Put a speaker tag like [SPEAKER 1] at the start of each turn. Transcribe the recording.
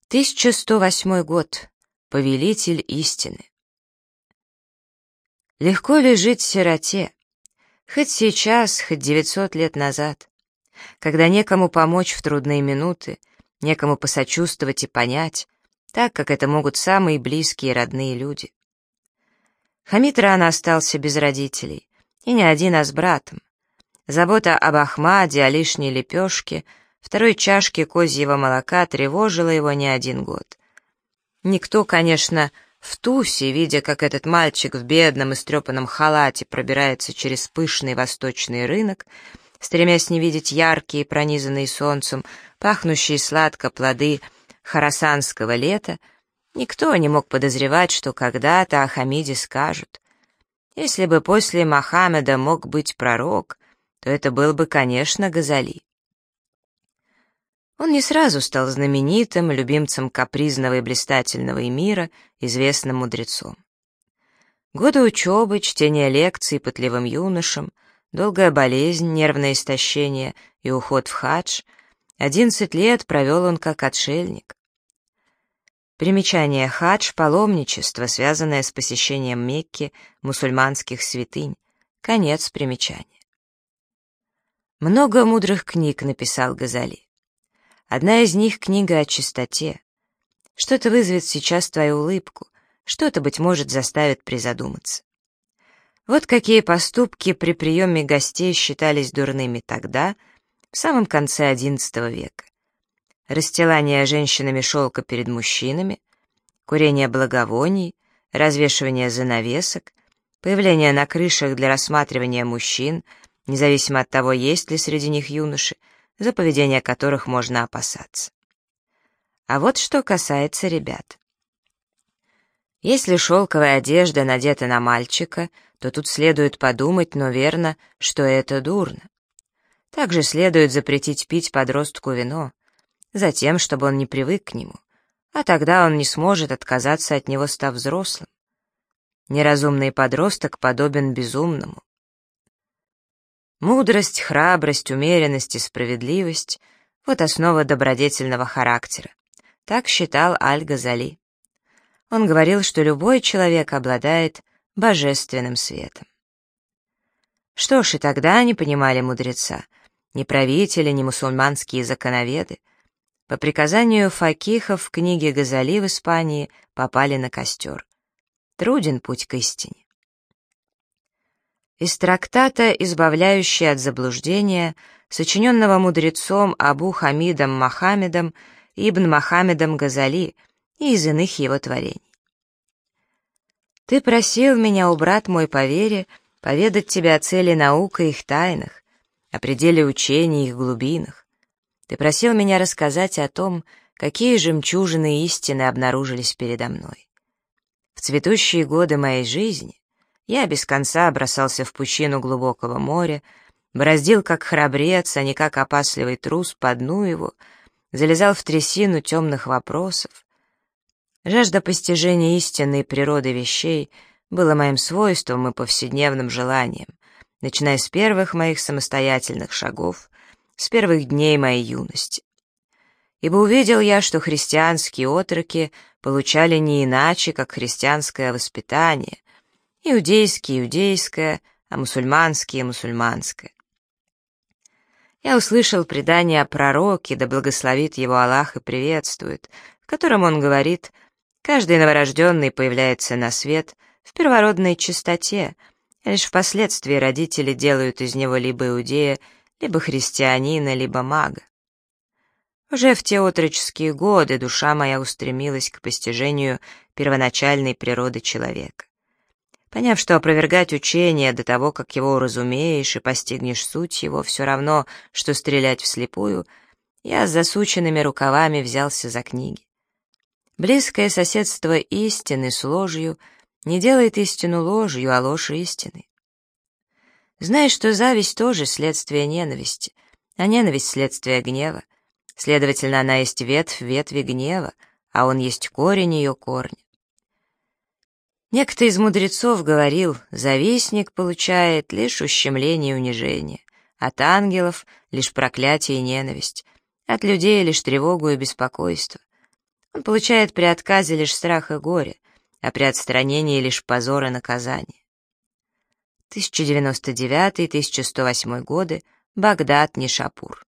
[SPEAKER 1] 1108 год. Повелитель истины. Легко ли жить сироте, хоть сейчас, хоть 900 лет назад, когда некому помочь в трудные минуты, некому посочувствовать и понять, так, как это могут самые близкие и родные люди. Хамид рано остался без родителей, и не один, а с братом. Забота об Ахмаде, о лишней лепешке, второй чашке козьего молока тревожила его не один год. Никто, конечно, в Тусе, видя, как этот мальчик в бедном истрепанном халате пробирается через пышный восточный рынок, стремясь не видеть яркие, пронизанные солнцем, пахнущие сладко плоды хорасанского лета, никто не мог подозревать, что когда-то о Хамиде скажут. Если бы после Мохаммеда мог быть пророк, то это был бы, конечно, Газали. Он не сразу стал знаменитым, любимцем капризного и блистательного эмира, известным мудрецом. Годы учебы, чтение лекций пытливым юношам, долгая болезнь, нервное истощение и уход в хадж, 11 лет провел он как отшельник. Примечание: хадж — паломничество, связанное с посещением Мекки, мусульманских святынь. Конец примечания. Много мудрых книг написал Газали. Одна из них — книга о чистоте. Что-то вызовет сейчас твою улыбку, что-то, быть может, заставит призадуматься. Вот какие поступки при приеме гостей считались дурными тогда, в самом конце XI века. Расстилание женщинами шелка перед мужчинами, курение благовоний, развешивание занавесок, появление на крышах для рассматривания мужчин, независимо от того, есть ли среди них юноши, за поведение которых можно опасаться. А вот что касается ребят. Если шелковая одежда надета на мальчика, то тут следует подумать, но верно, что это дурно. Также следует запретить пить подростку вино, затем, чтобы он не привык к нему, а тогда он не сможет отказаться от него, став взрослым. Неразумный подросток подобен безумному. Мудрость, храбрость, умеренность и справедливость — вот основа добродетельного характера. Так считал Аль-Газали. Он говорил, что любой человек обладает божественным светом. Что ж, и тогда не понимали мудреца, ни правители, ни мусульманские законоведы. По приказанию факихов в книге Газали в Испании попали на костер. Труден путь к истине. Из трактата, избавляющий от заблуждения, сочиненного мудрецом Абу Хамидом Мохаммедом ибн Мохаммедом Газали и из иных его творений. «Ты просил меня, о брат мой по вере, поведать тебе о цели наук и их тайнах, о пределе учений и их глубинах. Ты просил меня рассказать о том, какие жемчужины истины обнаружились передо мной. В цветущие годы моей жизни я без конца бросался в пучину глубокого моря, бороздил как храбрец, а не как опасливый трус по дну его, залезал в трясину темных вопросов. Жажда постижения истинной природы вещей была моим свойством и повседневным желанием, начиная с первых моих самостоятельных шагов, с первых дней моей юности. Ибо увидел я, что христианские отроки получали не иначе, как христианское воспитание, иудейские — иудейское, а мусульманские — мусульманское. Я услышал предание о пророке, да благословит его Аллах и приветствует, в котором он говорит: каждый новорожденный появляется на свет в первородной чистоте, а лишь впоследствии родители делают из него либо иудея, либо христианина, либо мага. Уже в те отроческие годы душа моя устремилась к постижению первоначальной природы человека. Поняв, что опровергать учение до того, как его уразумеешь и постигнешь суть его, все равно, что стрелять вслепую, я с засученными рукавами взялся за книги. Близкое соседство истины с ложью не делает истину ложью, а ложь истиной. Знаешь, что зависть тоже следствие ненависти, а ненависть — следствие гнева. Следовательно, она есть ветвь ветви гнева, а он есть корень ее корня. Некто из мудрецов говорил: завистник получает лишь ущемление и унижение, от ангелов — лишь проклятие и ненависть, от людей — лишь тревогу и беспокойство. Он получает при отказе лишь страх и горе, а при отстранении лишь позор и наказание. 1099-1108 годы. Багдад, Нишапур.